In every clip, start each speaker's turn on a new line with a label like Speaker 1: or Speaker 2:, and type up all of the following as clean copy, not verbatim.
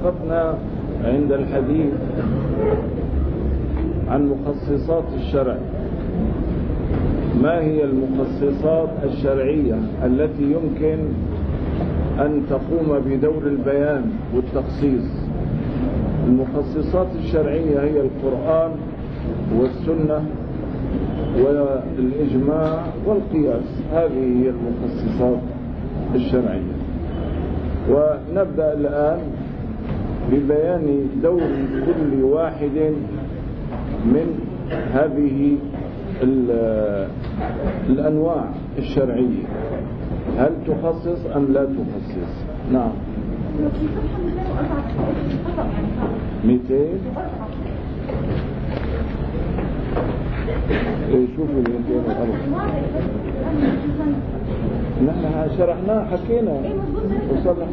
Speaker 1: توقفنا عند الحديث عن مخصصات الشرع. ما هي المخصصات الشرعية التي يمكن أن تقوم بدور البيان والتخصيص؟ المخصصات الشرعية هي القرآن والسنة والإجماع والقياس. هذه هي المخصصات الشرعية. ونبدأ الآن ببيان دور كل واحد من هذه الأنواع الشرعية. هل تخصص أم لا تخصص؟ نعم. 200. شوفوا 204. نحن شرحناه حكينا وصلنا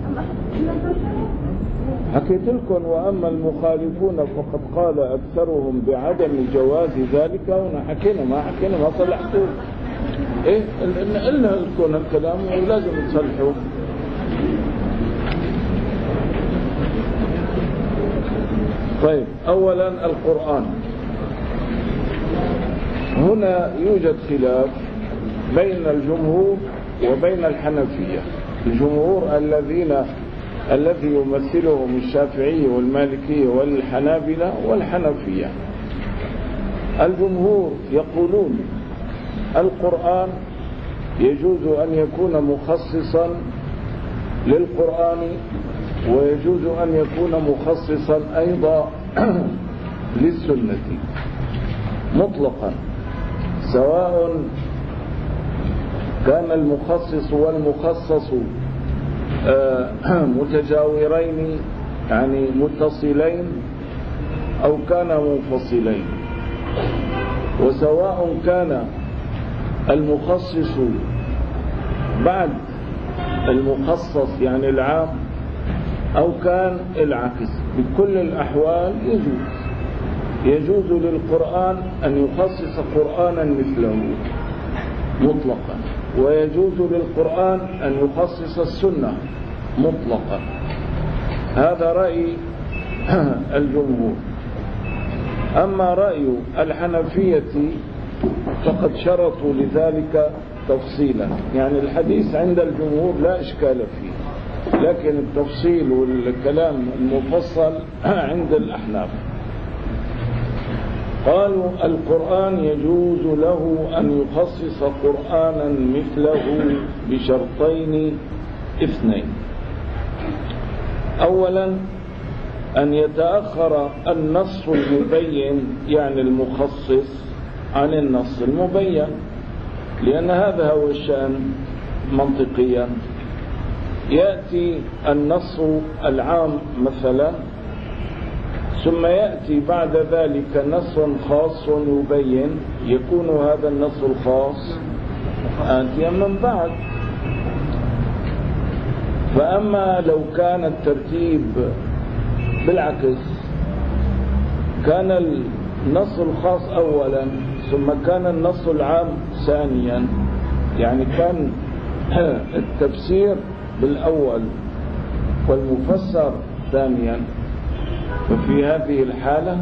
Speaker 1: حكيت لكم. وأما المخالفون فقد قال أكثرهم بعدم جواز ذلك. هنا حكينا ما صلحتوا. قلنا لكم الكلام ولازم تصلحوا. طيب، أولا القرآن. هنا يوجد خلاف بين الجمهور وبين الحنفية. الجمهور الذي يمثلهم الشافعية والمالكية والحنابلة والحنفية. الجمهور يقولون القرآن يجوز أن يكون مخصصا للقرآن، ويجوز أن يكون مخصصا أيضا للسنة مطلقا، سواء كان المخصص والمخصص متجاورين يعني متصلين أو كان منفصلين، وسواء كان المخصص بعد المخصص يعني العام أو كان العكس. بكل الأحوال يجوز للقرآن أن يخصص قرآنا مثله مطلقا، ويجوز للقرآن أن يخصص السنة مطلقا. هذا رأي الجمهور. أما رأي الحنفية فقد شرطوا لذلك تفصيلا. يعني الحديث عند الجمهور لا إشكال فيه، لكن التفصيل والكلام المفصل عند الأحناف. قالوا القرآن يجوز له أن يخصص قرآنا مثله بشرطين اثنين. أولا أن يتأخر النص المبين يعني المخصص عن النص المبين، لأن هذا هو الشأن منطقيا. يأتي النص العام مثلا، ثم يأتي بعد ذلك نص خاص يبين، يكون هذا النص الخاص آتيا من بعد. فأما لو كان الترتيب بالعكس، كان النص الخاص أولا ثم كان النص العام ثانيا، يعني كان التفسير بالأول والمفسر ثانيا، ففي هذه الحالة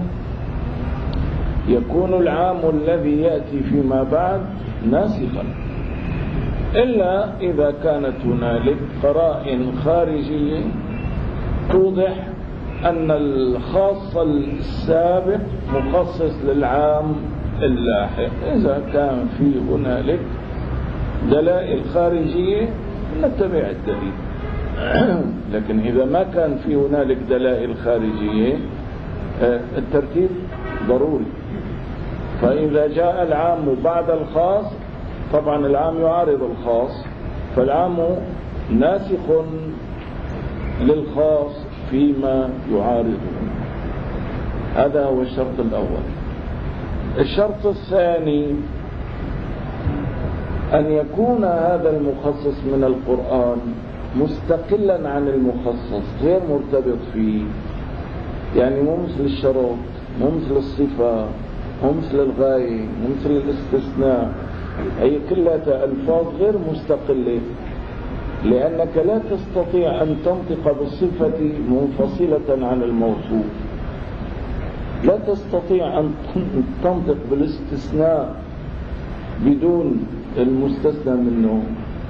Speaker 1: يكون العام الذي يأتي فيما بعد ناسخا، إلا إذا كانت هنالك قرائن خارجية توضح أن الخاص السابق مخصص للعام اللاحق. إذا كان في هنالك دلائل خارجية نتبع الدليل، لكن إذا ما كان في هنالك دلائل خارجية الترتيب ضروري. فإذا جاء العام بعد الخاص، طبعا العام يعارض الخاص، فالعام ناسخ للخاص فيما يعارضه. هذا هو الشرط الأول. الشرط الثاني أن يكون هذا المخصص من القرآن مستقلا عن المخصص، غير مرتبط فيه، يعني مو مثل الشرط، مو مثل الصفة، مو مثل الغاية، مو مثل الاستثناء. هي كلها ألفاظ غير مستقلة، لأنك لا تستطيع أن تنطق بالصفة منفصلة عن الموصوف، لا تستطيع أن تنطق بالاستثناء بدون المستثنى منه.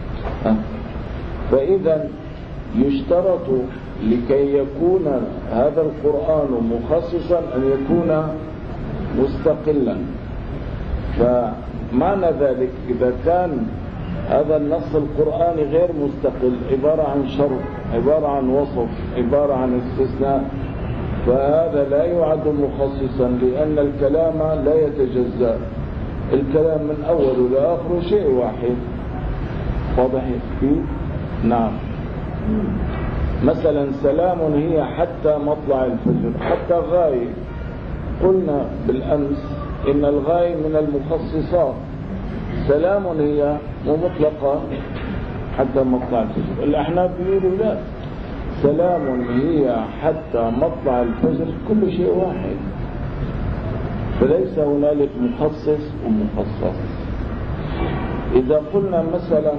Speaker 1: فإذا يشترط لكي يكون هذا القرآن مخصصا أن يكون مستقلا. فمعنى ذلك إذا كان هذا النص القرآني غير مستقل، عبارة عن شرط، عبارة عن وصف، عبارة عن استثناء، فهذا لا يعد مخصصا، لأن الكلام لا يتجزأ، الكلام من أوله لآخره شيء واحد. واضح فيه؟ نعم. مثلا سلام هي حتى مطلع الفجر، حتى الغاية قلنا بالأمس إن الغاية من المخصصات، سلام هي مطلقة حتى مطلع الفجر. الأحناف يقولوا لا، سلام هي حتى مطلع الفجر كل شيء واحد، فليس هنالك مخصص ومخصص. إذا قلنا مثلا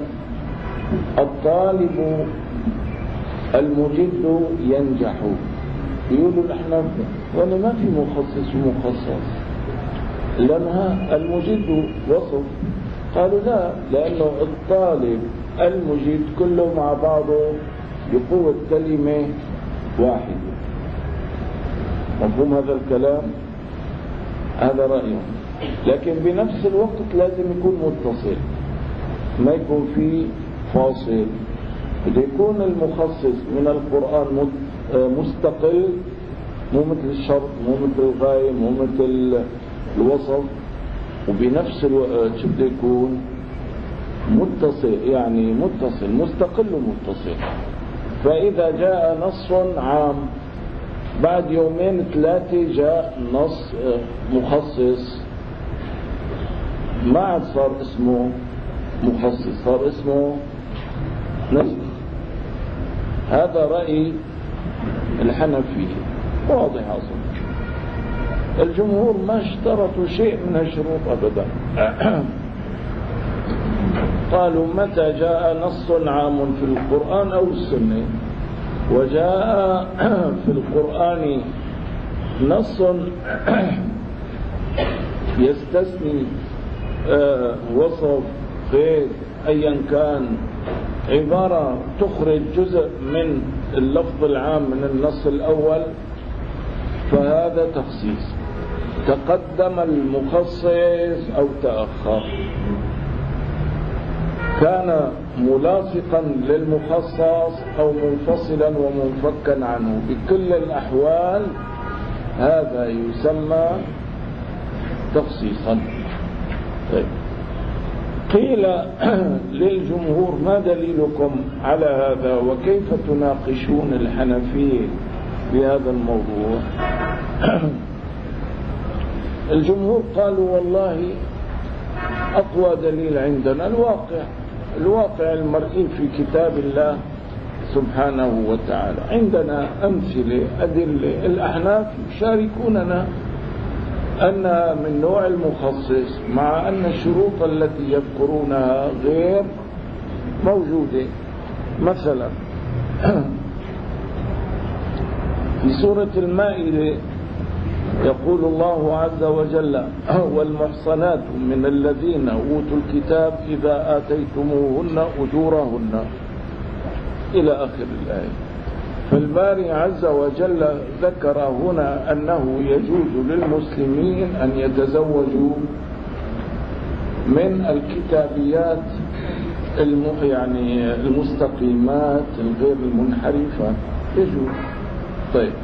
Speaker 1: الطالب المجد ينجح، يقولوا الأحناف وأنا ما في مخصص ومخصص، لأنها المجد وصف. قالوا لا، لأنه الطالب المجد كله مع بعضه بقوة كلمة واحدة. مفهوم هذا الكلام؟ هذا رأيهم. لكن بنفس الوقت لازم يكون متصل، ما يكون فيه فاصل. إذا يكون المخصص من القرآن مستقل، مو مثل الشرط، مو مثل الغاية، مو مثل الوصف، وبنفس الوقت بده يكون متصل، يعني متصل، مستقل ومتصل. فإذا جاء نص عام بعد يومين ثلاثة جاء نص مخصص، ما عاد صار اسمه مخصص، صار اسمه نسخ. هذا رأي الحنفية، واضح أصلا. الجمهور ما اشترطوا شيء من الشروط أبدا. قالوا متى جاء نص عام في القرآن أو السنة، وجاء في القرآن نص يستثني وصف غير أيا كان، عبارة تخرج جزء من اللفظ العام من النص الأول، فهذا تخصيص. تقدم المخصص أو تأخر، كان ملاصقا للمخصص أو منفصلا ومنفكا عنه، بكل الأحوال هذا يسمى تخصيصا. طيب. قيل للجمهور ما دليلكم على هذا وكيف تناقشون الحنفية بهذا الموضوع؟ الجمهور قالوا والله أقوى دليل عندنا الواقع المرئي في كتاب الله سبحانه وتعالى. عندنا أمثلة أدلة. الأحناف يشاركوننا أنها من نوع المخصص، مع أن الشروط التي يذكرونها غير موجودة. مثلا في سورة المائدة يقول الله عز وجل: والمحصنات من الذين أوتوا الكتاب إذا آتيتموهن أجورهن، إلى آخر الآية. فالباري عز وجل ذكر هنا أنه يجوز للمسلمين أن يتزوجوا من الكتابيات يعني المستقيمات الغير المنحرفة، يجوز. طيب،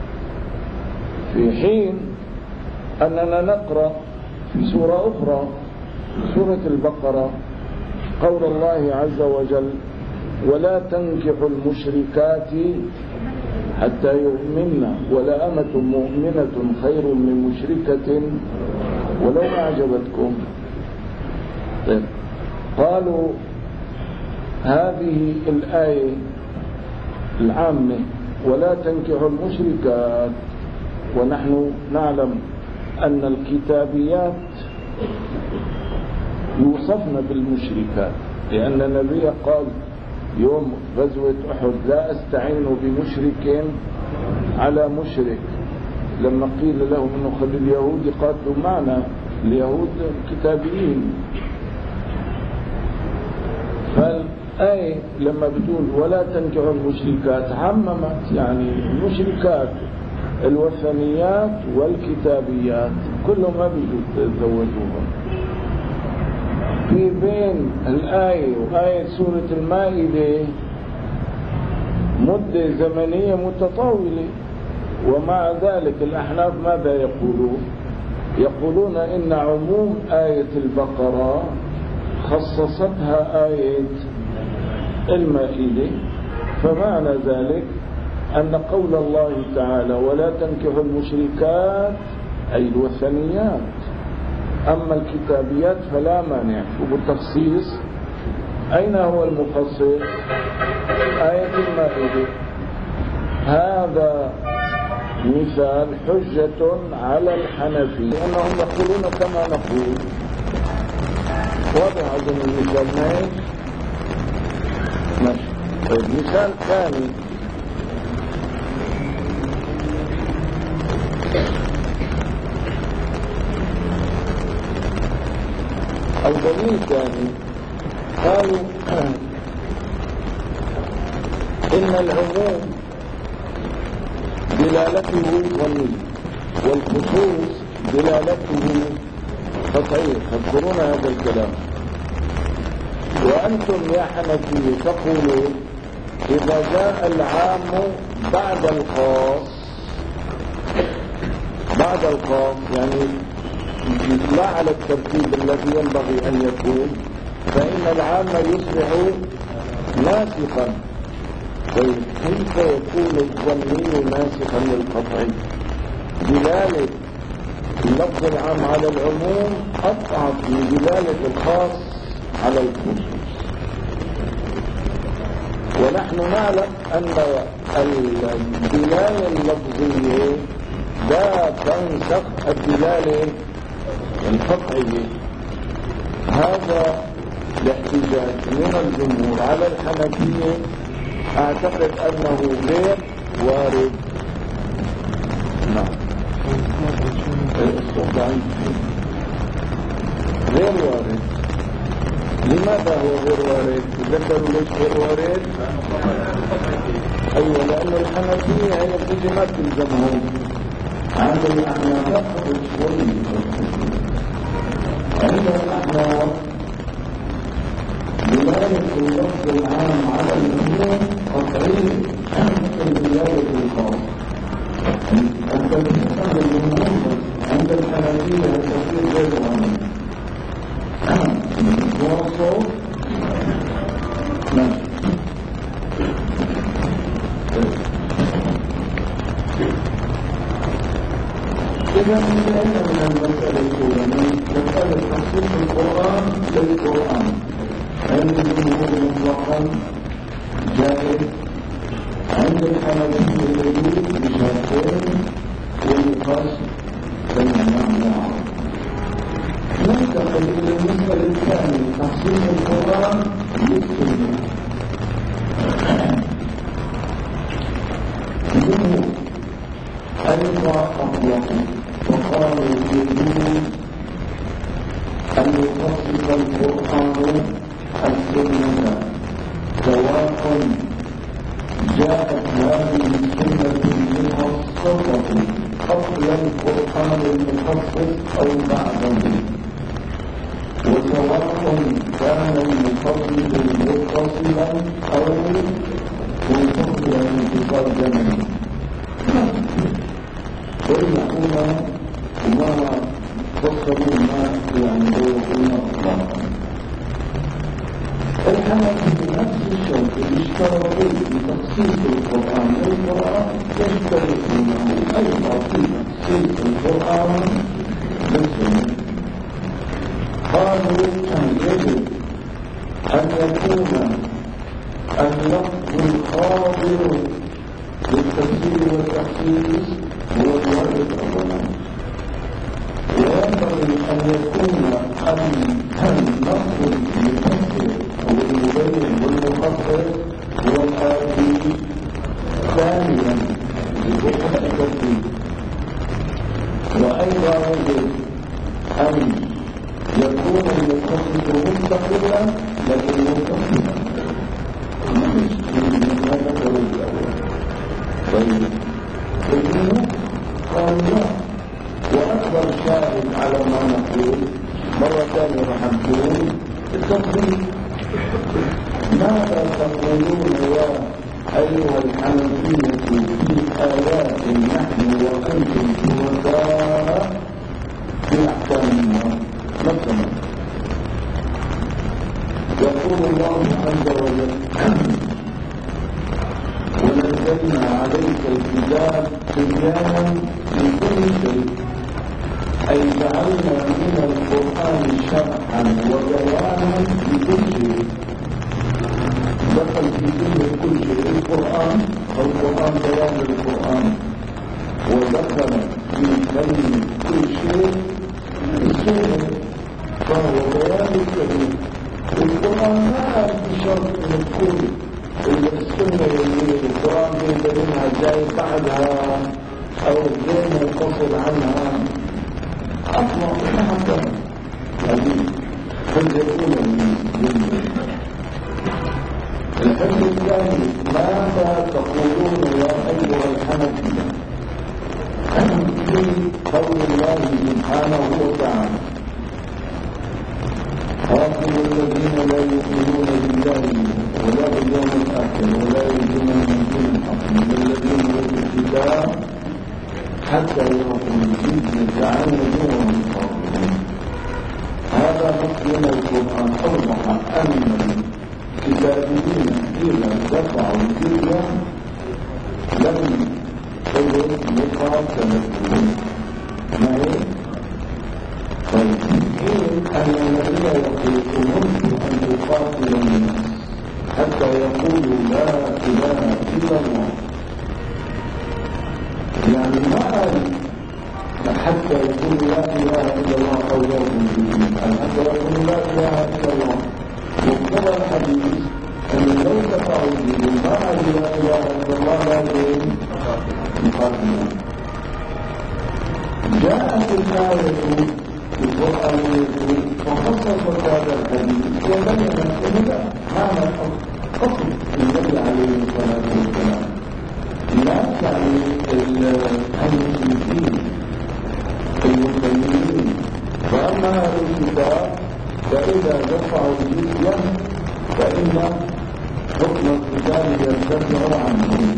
Speaker 1: في حين أننا نقرأ في سورة أخرى، سورة البقرة، قول الله عز وجل: ولا تنكحوا المشركات حتى يؤمنن ولأمة مؤمنة خير من مشركة ولو أعجبتكم. طيب. قالوا هذه الآية العامة ولا تنكحوا المشركات، ونحن نعلم أن الكتابيات يوصفن بالمشركات، لأن النبي قال: يوم غزوة أحد لا أستعين بمشرك على مشرك، لما قيل له أنه خلي اليهود يقاتلوا معنا، اليهود كتابيين. فالآية لما بتقول ولا تنكحوا المشركات عممت، يعني المشركات الوثنيات والكتابيات كلهم ما بيجوا يتزوجوهم. في بين الآية وآية سورة المائدة مدة زمنية متطاولة، ومع ذلك الأحناف ماذا يقولون؟ يقولون إن عموم آية البقرة خصصتها آية المائدة، فمعنى ذلك أن قول الله تعالى ولا تنكحوا المشركات أي الوثنيات، أما الكتابيات فلا مانع. وبالتخصيص أين هو المخصص؟ آية المائدة. هذا مثال حجة على الحنفية لأنهم يقولون كما نقول. واضح أظن المثال ماشي. مثال ثاني، أو دليل ثاني، قالوا إن العموم دلالته ظنية والخصوص دلالته قطعية. تذكرون هذا الكلام. وأنتم يا حنفية تقولون إذا جاء العام بعد الخاص يعني لا على الترتيب الذي ينبغي أن يكون، فإن العام يصبح ناسخا. طيب كيف يكون الظني ناسخا للقطعي؟ دلالة اللفظ العام على العموم أضعف من دلالة الخاص على الخصوص. ونحن نعلم أن الدلالة اللفظية لا تنسخ الدلالة القطعية. هذا الاحتجاج من الجمهور على الحنفية أعتقد أنه غير وارد. نعم، غير وارد. لماذا هو غير وارد؟ تذكروا ليش غير وارد؟ أيوة، لأن الحنفية هي بتجي ما تلزمهم. عند الأحناف عند الأحناف دلالة اللفظ العام على العموم قطعية مثل دلالة الخاص. أنت بتفهم العموم عند الحنفية التصوير غير عام. واصل؟ نعم. إذا انتهينا من المسألة الأولى من مسألة تخصيص القرآن للقرآن، عند الجمهور مطلقا جائز، عند الحنفية يجوز بشرطين والقصد بالممنوع. ننتقل إلى المسألة الثانية تخصيص القرآن للسنة. الجمهور أيضا أطلقوا وقالوا يجوز أن يخصص القرآن السنة، سواء جاءت هذه السنة المخصصة قبل القرآن المخصص أو بعده، وسواء كان المخصص متصلا أو منفصلا متقدما. ويقول ما فصلوا ما يعني يقولون أطلاقا. الحنفية بنفس الشرط اللي اشترطوا في تخصيص القرآن للقرآن يشترطونه أيضا في تخصيص القرآن للسنة. قالوا أن يجب أن يكون اللفظ الخاضر للتفسير والتخصيص هو الوارد أولا، وينبغي أن يكون اللفظ المفسر أو المبين والمخصص ثانيا بصفة الترتيب. وأيضا يجب أن يكون المخصص مستقلا لكن مستقلا مش من هذا الطريق الأول. طيب لكنه قال لا. وأكبر شاهد على ما نقول مرة ثانية راح نقول التطبيق. ماذا تقولون يا أيها الحنفية في آيات نحن وأنتم شركاء في أحكامنا؟ مثلا يقول الله عز وجل ونزلنا عليك الكتاب تبيانا لكل شيء، أي جعلنا من القرآن شرحا وبيانا لكل شيء. دخل في كل شيء القرآن، والقرآن بيان للقرآن، ودخل في كلمة كل شيء السنة فهو بيان الكريم. القرآن ما قال بشرط ان تكون السنة اللي القرآن بيبينها جاي بعدها او غير منفصل عنها اصلا حتى هذه الحجة الأولى من الحجة الثانية ماذا تقولون يا أيها الحنفية في قول الله سبحانه وتعالى قاتلوا الذين لا يؤمنون بالله ولا باليوم الآخر ولا يدينون من دين الحق من الذين اوتوا الكتاب حتى يعطوا الجزية عن يد وهم صاغرون. هذا نص من القرآن أوضح أن الكتابيين إذا دفعوا الجزية لم تجد مقاتلتهم. ما هي؟ طيب أن الذين يقول أمرت أن تقاتل الناس حتى يقولوا لا إله إلا الله، يعني ما قال حتى يقولوا لا إله إلا الله أو يؤمن به، حتى يقولوا لا إله إلا الله. مقتضى الحديث أن لو دفعوا به ما قال لا إله إلا الله لكن يقاتلون. جاءت الآية القرآن فخصصت هذا الحديث وبينت أنه لا، هذا قصد النبي عليه الصلاة والسلام لا تعني المسلمين المسلمين. فأما هذا الكتاب فإذا دفعوا الجزية فإن حكم القتال يرتفع عنه.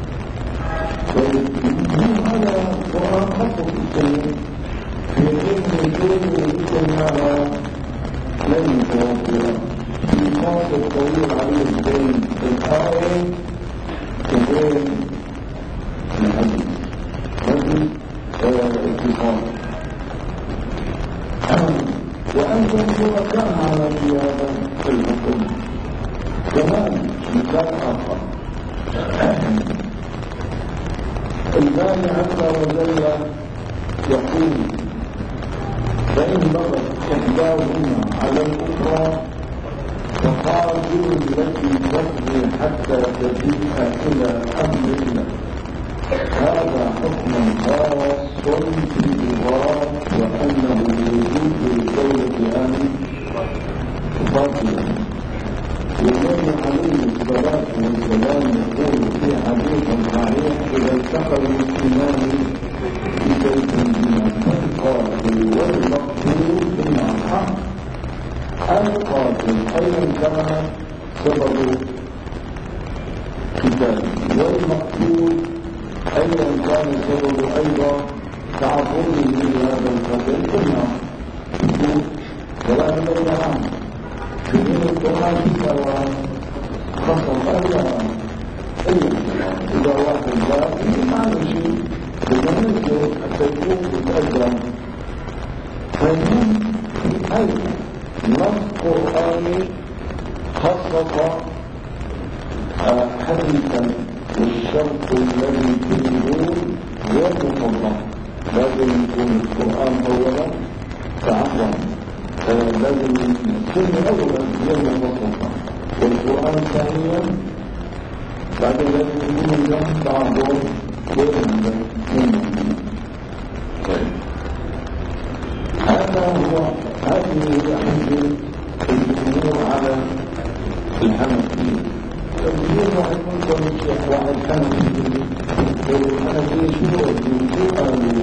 Speaker 1: هذا القرآن خصص السنين في الجزء يسمى لن يتوفر في فاصل طويل عليه بين الآية وبين الحديث. هذه الاتفاق. وأنتم شركاء على في هذا الحكم. كمان مثال آخر الباري عز وجل يقول فإن بغت إحداهما على الأخرى فقاتلوا التي تبغي حتى تفيء إلى أمر الله. هذا حكم خاص في الإغراء وأنه يجوز للدولة أن تقاتل. والنبي عليه الصلاة والسلام يقول في حديث صحيح إذا التقى المسلمان في بيت من القاتل والمقتول بالنار. القاتل أيضا كان سبب قتاله والمقتول أيضا كان سبب أيضا تعرضه لهذا القتل بالنار. ولا بد عنه في القرآن سواء خصم أيضا إذا واحد جاء ما شيء بالنسبة التجربة تتقدم. فالمهم أيضا نص قرآني خصص حديثا والشرط الذي في النور غير مطلق. لازم يكون القرآن أولا تعظم، لازم السنة أولا غير مطلقة والقرآن ثانيا بعد ذلك يكون اليوم تعبر وينزل منه. طيب هذه هي حجة الجمهور على الحنفية. الجمهور راح يكون كمشيخ واحد حنفي، والحنفية شو قالوا؟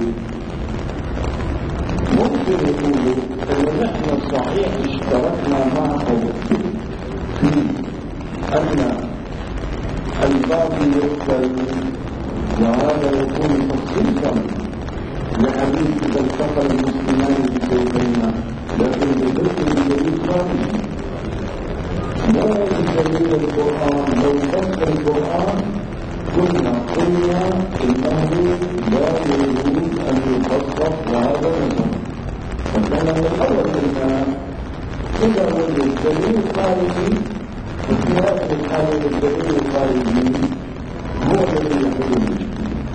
Speaker 1: ممكن يقولوا ان نحن صحيح اشتركنا معهم في ان الباقي يقتل، وهذا يكون تخصيصا لحديث اذا التقى المسلمان بسيفيهما، لكن بذكر الدليل خارجي لا بدليل القران. لو فسر القران قلنا انه لا يجوز ان يخصص وهذا نزل، فكان من الاول قلنا اذا وجد الدليل الخارجي وفي هذه الحاله الدليل الخارجي هو الذي يحل المشكله.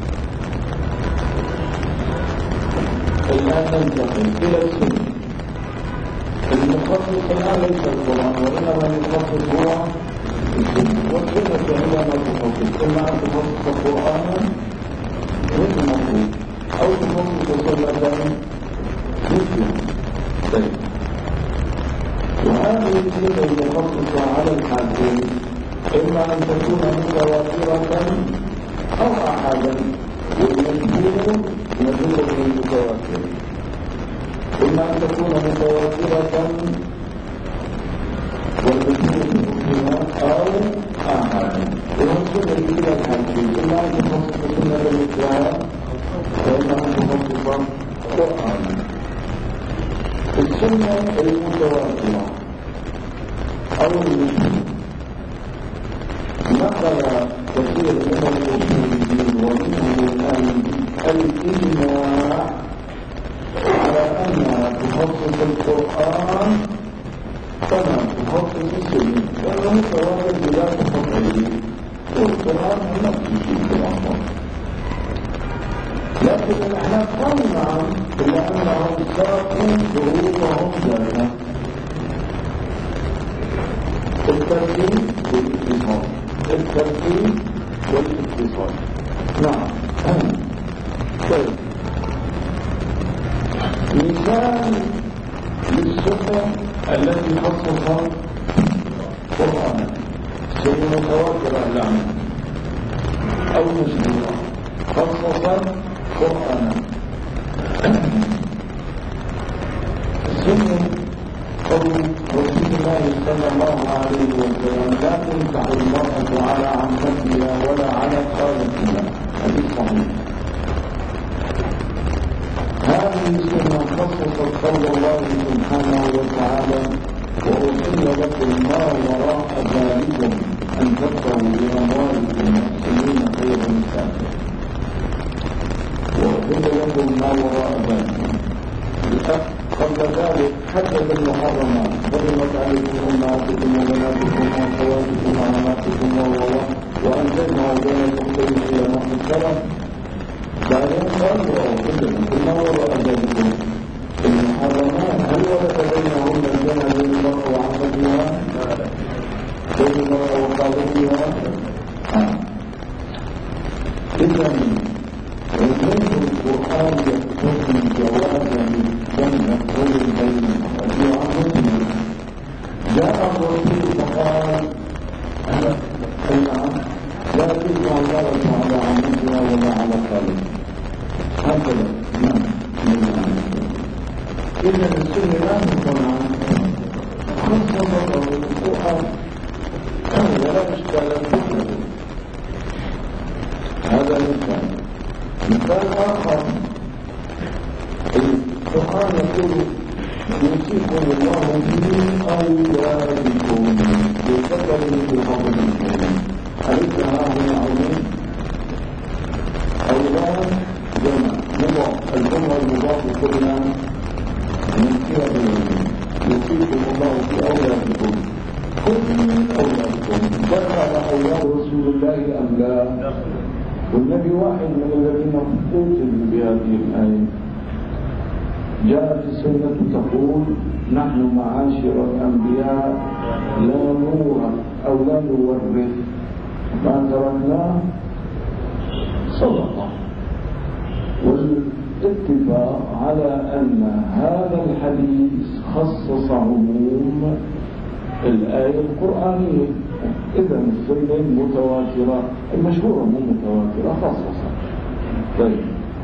Speaker 1: الان ننتقل الى السنه. المخصص الان ليس القران وانما المخصص هو السنه، والسنه هي ما تخصص، اما ان تخصص قرانا مثل المفروض او تخصص سنه مثله. طيب وهذه السنه المخصصه على الحاكم اما ان تكون متواتره او احادا، والمشهور مدلول المتواتر، اما ان تكون متواتره والمشهور او احادا. والسنه الى الحاكم اما ان تخصص سنه الاسلام واما ان تخصص قرانا. السنه المتواتره او المشهور نقل كثير من المسلمين ومنهم الان الاجماع على انها تخصص القران كما تخصص السنه، لانه متواتر بلا تفصيل، والقران نفس الشيء في الامر. لكن الاحناف قالوا نعم الا انهم ساقوا شروطهم ذلك الترتيب والاتصال. الترتيب والاتصال نعم. طيب مثال للسنة التي خصصت قرآنا سنة متواترة لعنة أو مشهورة خصصت قرآنا. السنة قول رسول الله صلى الله عليه وسلم لا تنكح المرأة على عمتها ولا على خالتها، حديث صحيح. هذه السنة خصصت قول الله سبحانه وتعالى وأحل لكم ما وراء ذلكم أن تبتغوا بأموالكم محسنين غير مسافر، وأحل لكم ما وراء ذلكم. قبل ذلك حدد المحرمات، حرمت عليكم امهاتكم وبناتكم واخواتكم وعماتكم وان تجمعوا بين الاختين الى محصنة. بعدين قال وأحل لكم ما وراء ذلكم. المحرمات هل ولد بينهن الجنة بين المرأة وعمتها؟ بين المرأة وخالتها؟ إذا وجدت القرآن يقتضي جوازا للجنة والبين وفي عمتنا. جاء الرسول فقال نعم لا تجمع المرأة على عمتها ولا على خالتها، هكذا نعم. إذا السنة لا تكون خصصت القرآن ولا إشكال فيه. هذا مثال آخر. القرآن يقول يوصيكم الله به أولادكم بالذكر مثل حظ الأنثيين. أليس هذا عظيم؟ أولاد جمع مضاف، الجمع المضاف قلنا من كتاب يوصيكم الله في أولادكم. كل أولادكم دخل أولاد رسول الله أم لا؟ والنبي واحد من الذين قتلوا بهذه الآية. جاءت السنة تقول نحن معاشر الأنبياء لا نورث أو لا نورث ما تركناه صدقة. والاتفاق على أن هذا الحديث خصص عموم الآية القرآنية. إذا السنة المتواترة المشهورة مو متواترة خصصة. طيب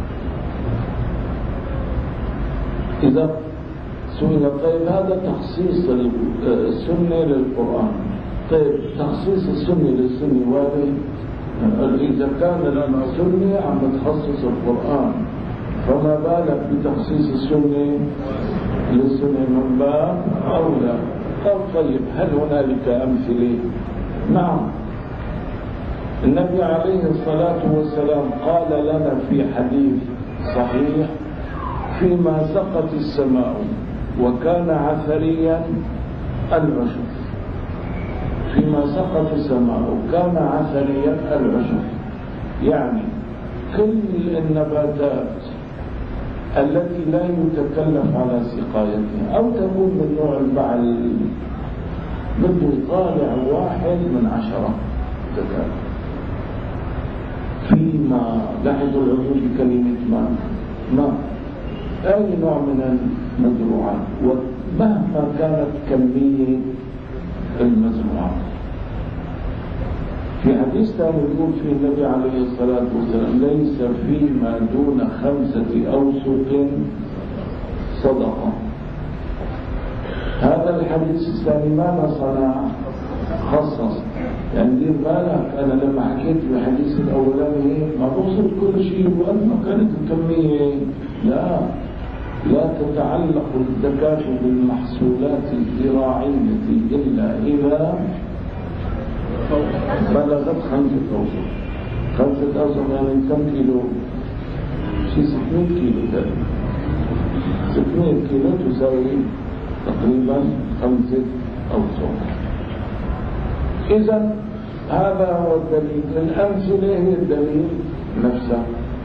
Speaker 1: إذا سئل طيب هذا تخصيص السنة للقرآن، طيب تخصيص السنة للسنة وارد؟ إذا كان السنة عم تخصص القرآن فما بالك بتخصيص السنة للسنة من باب أولى. طيب هل هنالك أمثلة؟ نعم، النبي عليه الصلاة والسلام قال لنا في حديث صحيح: فيما سقت السماء وكان عثريا العشب. فيما سقت السماء وكان عثريا العشب، يعني كل النباتات التي لا يتكلف على سقايتها أو تكون من نوع البعل بده يطالع 1 من 10 تكالف. فيما لاحظوا العلوم بكلمة ما أي نوع من المزروعات ومهما كانت كمية المزروعات. في حديث ثاني يقول فيه النبي عليه الصلاة والسلام: ليس فيما دون 5 أوسق صدقة. هذا الحديث الثاني ما صنع خصص، يعني دير بالك أنا لما حكيت بالحديث الأولاني ما بوصل كل شيء وأن ما كانت الكمية، لا تتعلق الزكاة بالمحصولات الزراعية إلا إذا بلغت 5 أوسق. 5 أوسق يعني كم كيلو؟ شيء 600 كيلو تقريبا. 600 كيلو تساوي تقريبا 5 أوسق. إذا هذا هو الدليل. الأمثلة هي الدليل نفسه.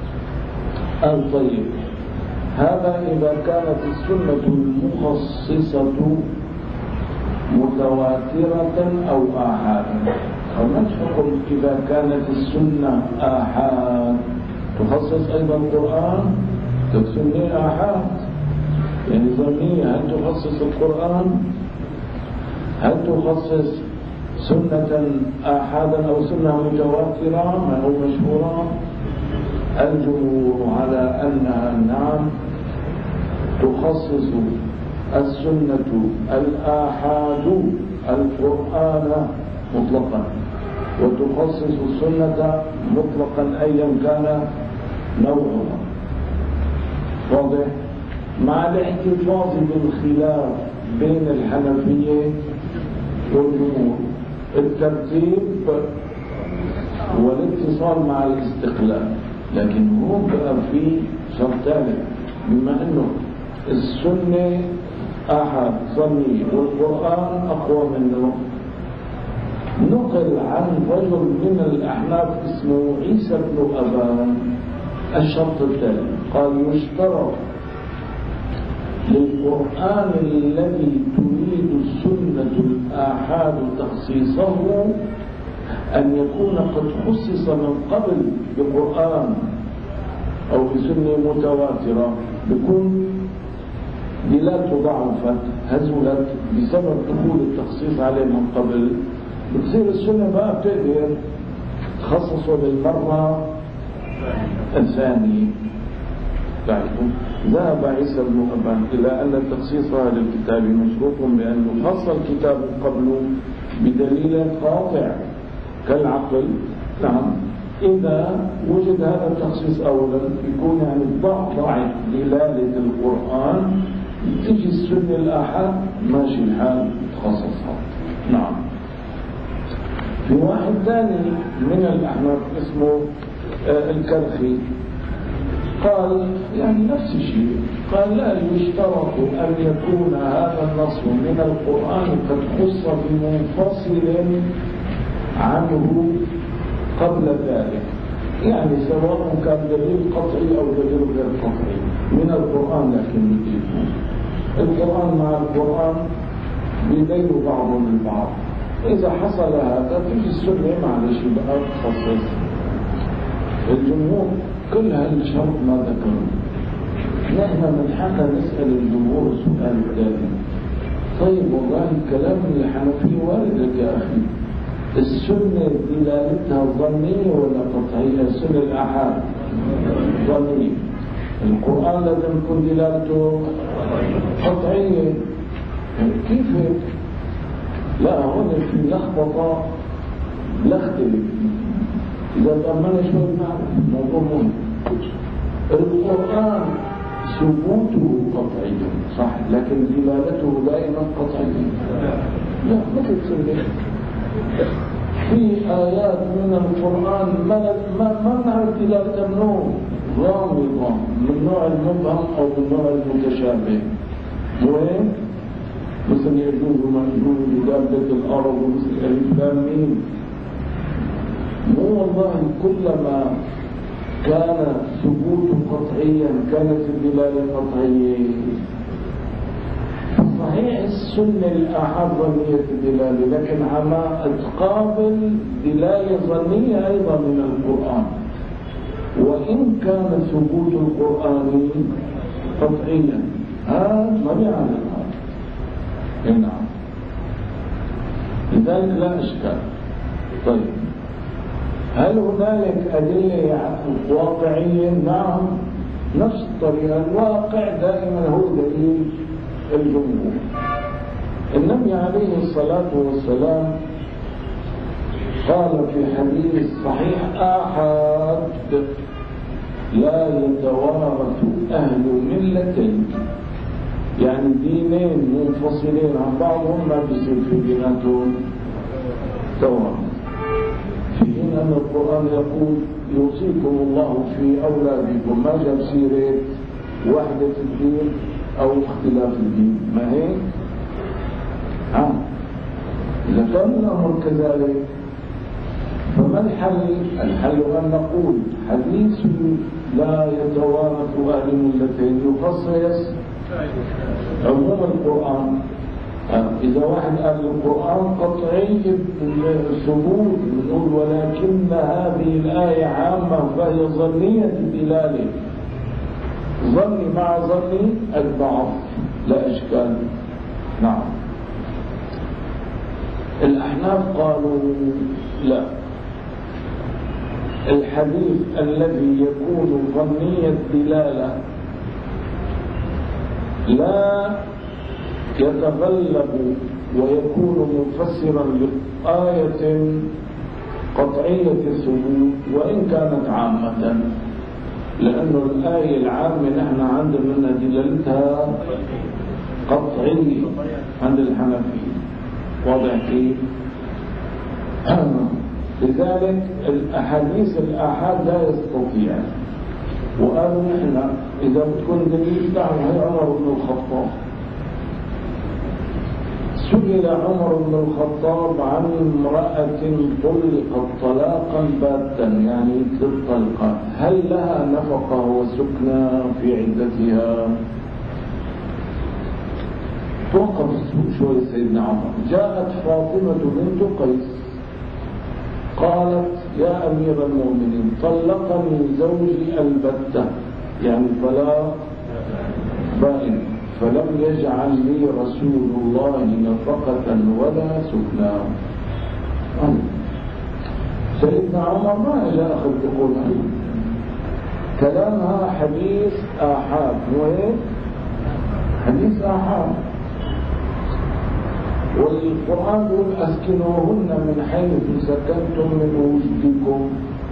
Speaker 1: طيب هذا إذا كانت السنة المخصصة متواترة أو آحادا. فنحكم إذا كانت السنة آحاد تخصص أيضا القرآن، تسميه آحاد يعني ظنية. هل تخصص القرآن؟ هل تخصص سنة آحادا أو سنة متواترة ما هو مشهورة؟ الجمهور على أنها نعم تخصص السنة الآحاد القرآن مطلقا، وتخصص السنة مطلقا أيا كان نوعها. واضح؟ مع الاحتفاظ بالخلاف بين الحنفية والجمهور، الترتيب والاتصال مع الاستقلال. لكن هو بقى في شرط ثالث، بما انه السنة أحد ظني والقرآن أقوى منه. نقل عن رجل من الأحناف اسمه عيسى بن أبان الشرط التالي، قال: يشترط للقرآن الذي تريد السنة الآحاد تخصيصه أن يكون قد خصص من قبل بقرآن أو بسنة متواترة، بيكون دلالته ضعفت هزلت بسبب دخول التخصيص عليه من قبل. بتصير السنة بقى بتقدر تخصصه للمرة الثانية. تعرفون ذهب عيسى بن أبان إلى أن التخصيص للكتاب مشروط بأنه خص الكتاب قبله بدليل قاطع كالعقل. نعم، إذا وجد هذا التخصيص أولا يكون يعني ضعف دلالة القرآن، تجي السنة الآحاد ماشي الحال تخصصها. نعم. في واحد ثاني من الأحناف اسمه الكرخي قال يعني نفس الشيء، قال: لا يشترط أن يكون هذا النص من القرآن قد خص بمنفصل عنه قبل ذلك، يعني سواء كان دليل قطعي أو دليل غير قطعي من القرآن. لكن القرآن مع القرآن بيدين بعض من بعض، إذا حصل هذا في السنة معلش بقى تخصص. الجمهور كل هالشرط ما ذكره. نحن من حقنا نسأل الجمهور سؤال ثاني. طيب والله الكلام الحنفي وارد يا أخي، السنة دلالتها ظنية ولا قطعية؟ السنة الآحاد ظنية، القرآن لازم تكون دلالته قطعية. كيف هيك؟ لا هون في لخبطة لا اختلف. إذا تأملنا شوي نعرف موضوع مهم. القرآن ثبوته قطعي صح، لكن دلالته دائما قطعية. لا ما تتصدق في آيات من القرآن ما نعرف دلالتها منه، غامضة من نوع المبهم أو من نوع المتشابه. وين؟ مثل يجوز ومجوز ودابة الأرض ومثل ألف لام ميم. مو والله كلما كان ثبوت قطعيا كانت الدلالة قطعية. صحيح السنة الآحاد ظنية الدلالة، لكن عما تقابل دلالة ظنية أيضا من القرآن، وإن كان ثبوت القرآن قطعيا هذا ما بيعني هذا. نعم، لذلك لا إشكال. طيب هل هنالك أدلة واقعية؟ نعم، نفس الطريقة. الواقع دائما هو دليل الجمهور. النبي عليه الصلاة والسلام قال في حديث صحيح آحاد: لا يتوارث أهل ملتين، يعني دينين منفصلين عن بعضهم ما بيصير في بيناتهم توارث. في حين أن القرآن يقول يوصيكم الله في أولادكم، ما جاب سيرة وحدة الدين أو اختلاف الدين، ما هيك؟ إذا كان الأمر كذلك فما الحل؟ الحل أن نقول حديث لا يتوارث أهل ملتين يخصص عموم القرآن. إذا واحد قال القرآن قطعي الثبوت بنقول ولكن هذه الآية عامة فهي ظنية الدلالة. ظني مع ظني البعض لا إشكال. نعم. الأحناف قالوا لا، الحديث الذي يكون ظني الدلالة لا يتغلب ويكون مفسرا لآية قطعية الثبوت وإن كانت عامة، لأن الآية العامة نحن عندنا دلالتها قطعية عند الحنفية. واضح كيف؟ لذلك الأحاديث الآحاد لا يستطيع. وقالوا نحن إذا بتكون دليل دعوة هي عمر بن الخطاب. سئل عمر بن الخطاب عن امرأة طلقت طلاقا باتا، يعني للطلقة، هل لها نفقة وسكنى في عدتها؟ توقف شوي سيدنا عمر. جاءت فاطمة بنت قيس قالت: يا أمير المؤمنين، طلقني زوجي البتة، يعني طلاق بائن، فلم يجعل لي رسول الله نفقة ولا سكنا. سيدنا عمر ما جاء أخذ بقولها، كلامها حديث آحاد. وين؟ حديث آحاد. والقرآن يقول: أسكنوهن من حيث سكنتم من وجدكم.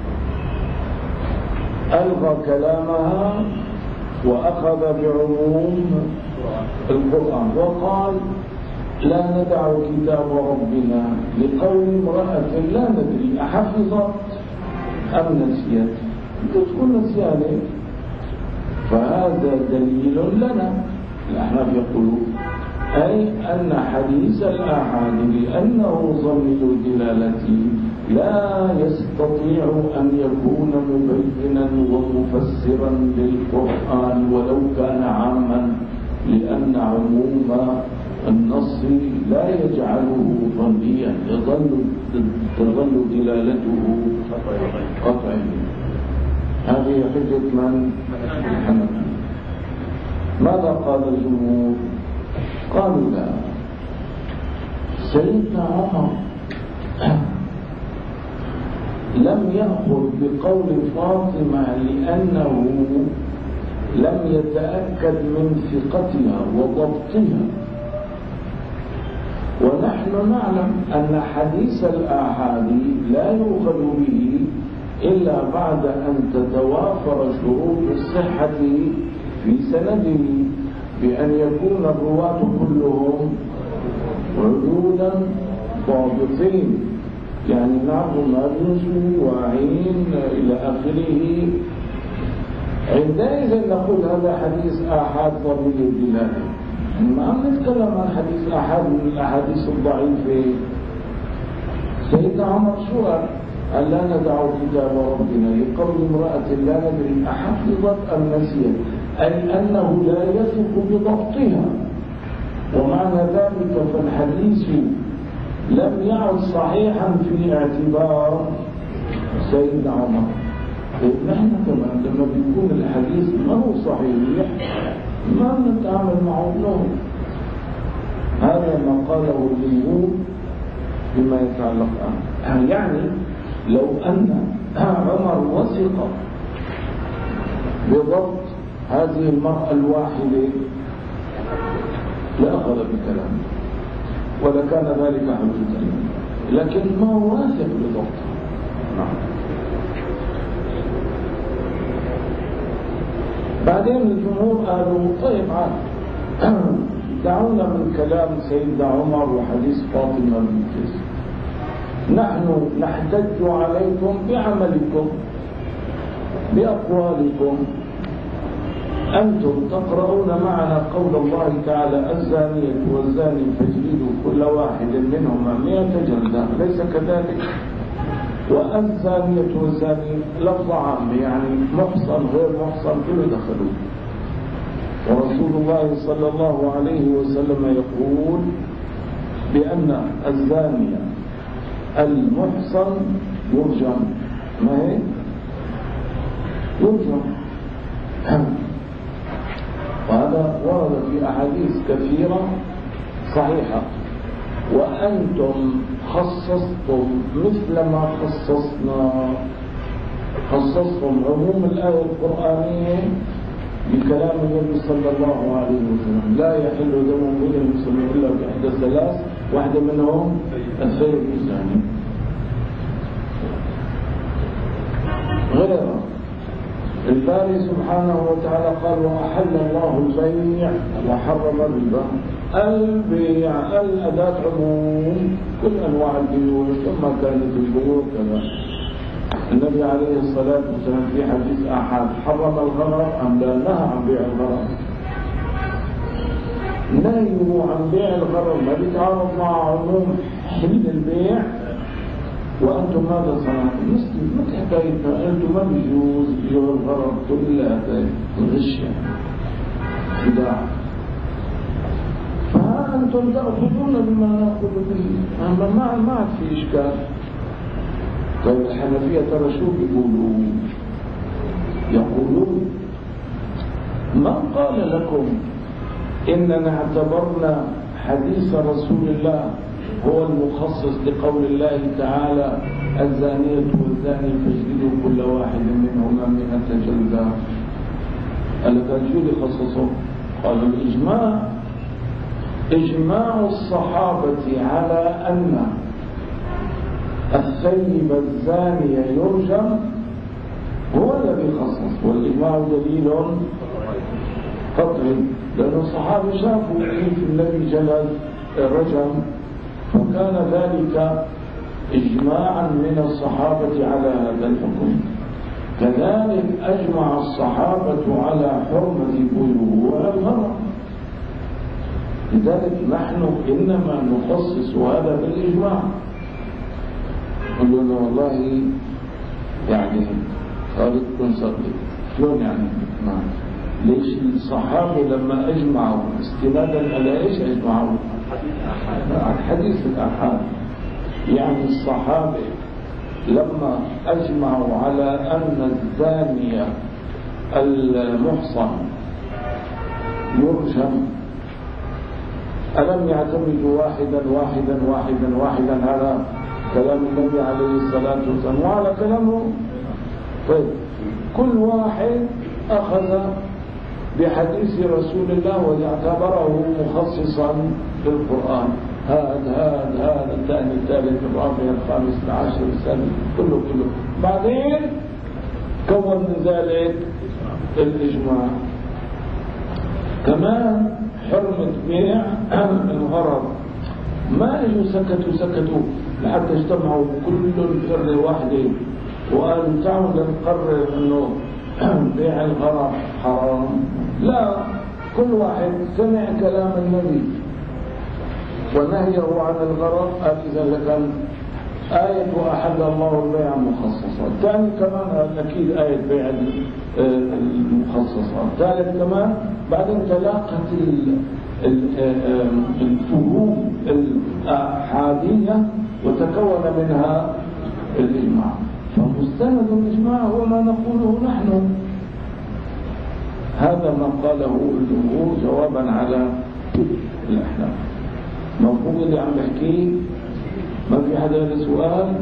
Speaker 1: ألغى كلامها وأخذ بعموم القرآن وقال: لا ندع كتاب ربنا لقول امرأة لا ندري أحفظت أم نسيت. تكون نسيانة. فهذا دليل لنا. الأحناف يقولون أي أن حديث الآحاد لأنه ظني الدلالة لا يستطيع أن يكون مبينا ومفسرا للقرآن ولو كان عاما، لأن عموم النص لا يجعله ظنيا، تظل دلالته قطعية. هذه حجة من؟ الحنفية. ماذا قال الجمهور؟ قالوا لا، سيدنا عمر لم يأخذ بقول فاطمة لأنه لم يتأكد من ثقتها وضبطها، ونحن نعلم أن حديث الآحاد لا يؤخذ به إلا بعد أن تتوافر شروط الصحة في سنده، بأن يكون الرواة كلهم عدولا ضابطين، يعني نعرف مجلس واعين إلى آخره. عندئذ نقول هذا حديث آحاد ضروري الدلالة. ما نتكلم عن حديث آحاد من الأحاديث الضعيفة. سيدنا عمر سؤال: ألا ندع كتاب ربنا لقول امرأة لا ندري أحفظت أم نسيت، أي أنه لا يثق بضبطها، ومعنى ذلك فالحديث لم يعد صحيحا في اعتبار سيدنا عمر. نحن كمان لما بيكون الحديث ما هو صحيح ما نتعامل معه له. هذا ما قاله الجمهور بما يتعلق يعني لو أن عمر وثق بضبط هذه المرأة الواحدة لأخذ بكلامه ولكان ذلك حجة، لكن ما هو واثق بضبطها. بعدين الجمهور قالوا: طيب دعونا من كلام سيدنا عمر وحديث فاطمة بنت قيس، نحن نحتج عليكم بعملكم بأقوالكم. أنتم تقرؤون معنا قول الله تعالى: الزانية والزاني فاجلدوا كل واحد منهما 100 جلدة، ليس كذلك؟ والزانية والزاني لفظ عام، يعني محصن غير محصن كله دخلوا. ورسول الله صلى الله عليه وسلم يقول بأن الزانية المحصن يرجم. ما هي؟ يرجم. وهذا ورد في أحاديث كثيرة صحيحة. وأنتم خصصتم مثل ما خصصتم عموم الآية القرآنية بكلام النبي صلى الله عليه وسلم: لا يحل دم امرئ مسلم إلا بإحدى ثلاث، واحدة منهم الثيب الزاني. غير الباري سبحانه وتعالى قال: وأحل الله البيع وحرم الربا. البيع الأداة عموم كل أنواع البيوع، ثم كانت البيوع كذا. النبي عليه الصلاة والسلام في حديث آحاد حرم الغرر أم لا؟ نهى عن بيع الغرر. نهيه عن بيع الغرر ما بيتعارض مع عموم حل البيع. وأنتم ماذا صنعتم؟ مثل حكايتنا أنتم ما بيجوز بيع الغرر كلها الغش، خداع. فأنتم تأخذون بما نأخذ به، أما ما عاد في إشكال. طيب الحنفية ترى شو يقولون من قال لكم إننا اعتبرنا حديث رسول الله هو المخصص لقول الله تعالى: الزانية والزاني فاجلدوا كل واحد منهما 100 جلدة؟ قال لك شو اللي خصصه؟ قالوا: الإجماع، إجماع الصحابة على أن الثيب الزاني يرجم هو الذي خصص، والإجماع دليل قطعي، لأن الصحابة شافوا كيف النبي جلد الرجم، فكان ذلك إجماعا من الصحابة على هذا الحكم. كذلك أجمع الصحابة على حرمة بيوع الغرر. لذلك نحن إنما نخصص هذا بالإجماع. قلنا والله يعني خالد كن صدق. شلون يعني؟ ليش الصحابة لما أجمعوا استنادا على إيش أجمعوا؟ على حديث الآحاد. يعني الصحابة لما أجمعوا على أن الزانية المحصن يرجم، ألم يعتمدوا واحدا على كلام النبي عليه الصلاة والسلام وعلى كلامه؟ طيب كل واحد أخذ بحديث رسول الله واعتبره مخصصا للقرآن، هذا الثاني الثالث الرابع الخامس العاشر السادس كله. بعدين كون من ذلك الإجماع. كمان حرمة بيع الغرض، ما اجوا سكتوا لحتى اجتمعوا كل فرد واحدة وقالوا تعالوا نقرر انه بيع الغرض حرام. لا، كل واحد سمع كلام النبي ونهيه عن الغرض، إذا كان آية وأحل الله البيع مخصصة، الثاني كمان أكيد آية بيع المخصصة، الثالث كمان. بعدين تلاقت الفهوم الأحادية وتكون منها الإجماع. فمستند الإجماع هو ما نقوله نحن. هذا ما قاله الجمهور جوابا على الأحناف. مفهوم اللي عم بحكيه؟ ما في حدا له سؤال؟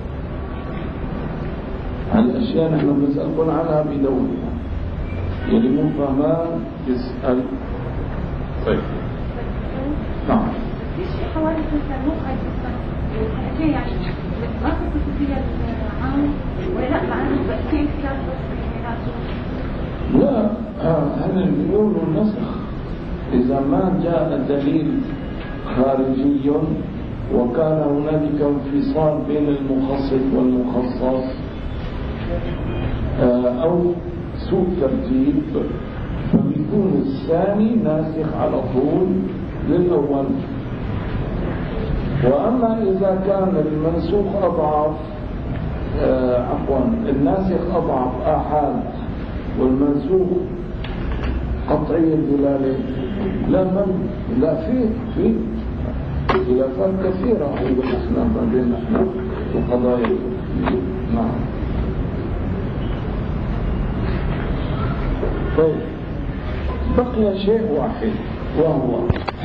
Speaker 1: هالأشياء نحن بنسألكم عنها بدورها، يلي مو فهمان يسأل. طيب نعم.
Speaker 2: ليش في حوادث مثل مو قاعدة يعني ما تكون فيها العام ولا لا عنه كيف كان
Speaker 1: لا، هذا بيقولوا النسخ إذا ما جاء دليل خارجي وكان هنالك انفصال بين المخصص والمخصص أو سوء ترتيب، فبيكون الثاني ناسخ على طول للأول. وأما إذا كان المنسوخ أضعف، الناسخ أضعف آحاد والمنسوخ قطعي الدلالة، لا فيه خلافات كثيرة عند الأحناف ما بين الأحناف في قضايا. نعم. طيب بقي شيء واحد وهو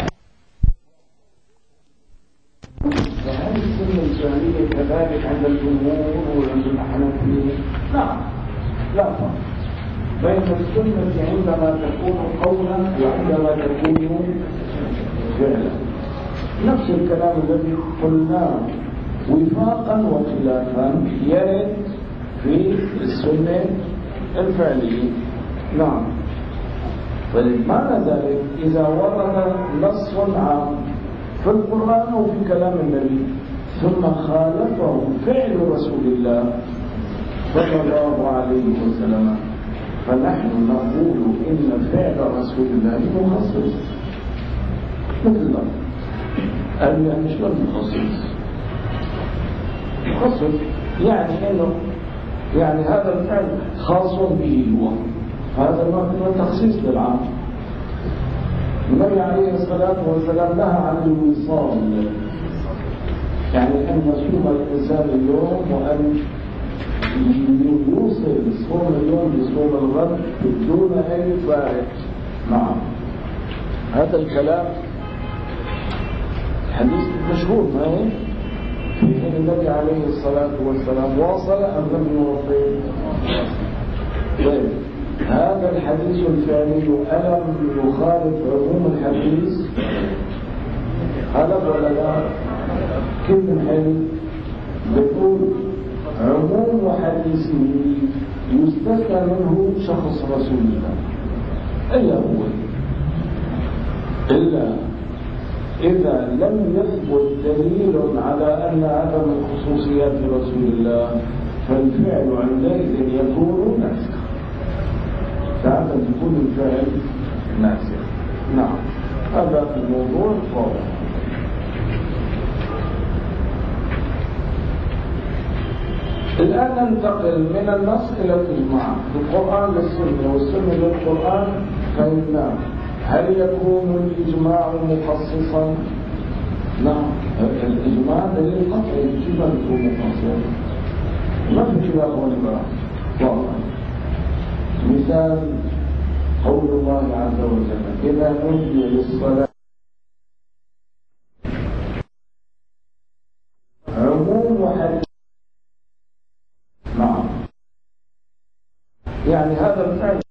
Speaker 1: فهل السنة الجاهلية كذلك عند الجمهور وعند الحنفية؟ نعم، لا فرق بين السنة عندما تكون قولا وعندما تكون فعلا. نفس الكلام الذي قلناه وفاقا وخلافا يرد في السنة الفعلية. نعم. طيب معنى ذلك إذا ورد نص عام في القرآن أو في كلام النبي ثم خالفه فعل رسول الله صلى الله عليه وسلم، فنحن نقول إن فعل رسول الله مخصص مثل الله. يعني مش مخصص يعني إنه يعني هذا الفعل خاص به هو، هذا ما تخصيص للعام. النبي عليه الصلاة والسلام نهى عن الوصال، يعني أن يصوم الإنسان اليوم وأن يوصل صوم اليوم بصوم الغد بدون أي فارق. نعم، هذا الكلام حديث مشهور ما هي في حين النبي عليه الصلاة والسلام واصل أم لم يواصل؟ طيب هذا الحديث الفعلي ألم يخالف عموم الحديث؟ خالف ولا لا؟ كيف الحل؟ بيقول عموم حديثه يستثنى منه شخص رسول الله إلا إذا لم يثبت دليل على أن هذا من خصوصيات رسول الله فالفعل عندئذ يكون ناسخ، ساعة يكون الفعل ناسخ. نعم، هذا الموضوع واضح. الآن ننتقل من النص إلى الإجماع، القرآن للسنة والسنة للقرآن. فإن هل يكون الإجماع مخصصا؟ نعم، الإجماع دليل قطعي يجب أن يكون مخصصا، ما في خلاف ولا واضح. مثال قول الله عز وجل: إذا نودي للصلاة، عموم وحديث. نعم، يعني هذا الفعل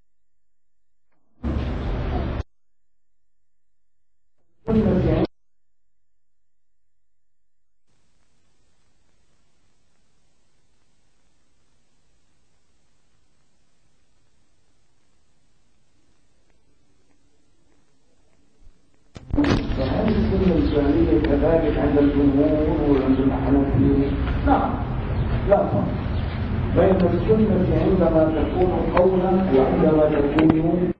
Speaker 1: فهل السنة الفعلية كذلك عند الجمهور وعند الحنفية؟ نعم، لا فرق بين السنة عندما تكون قولا وعندما تكون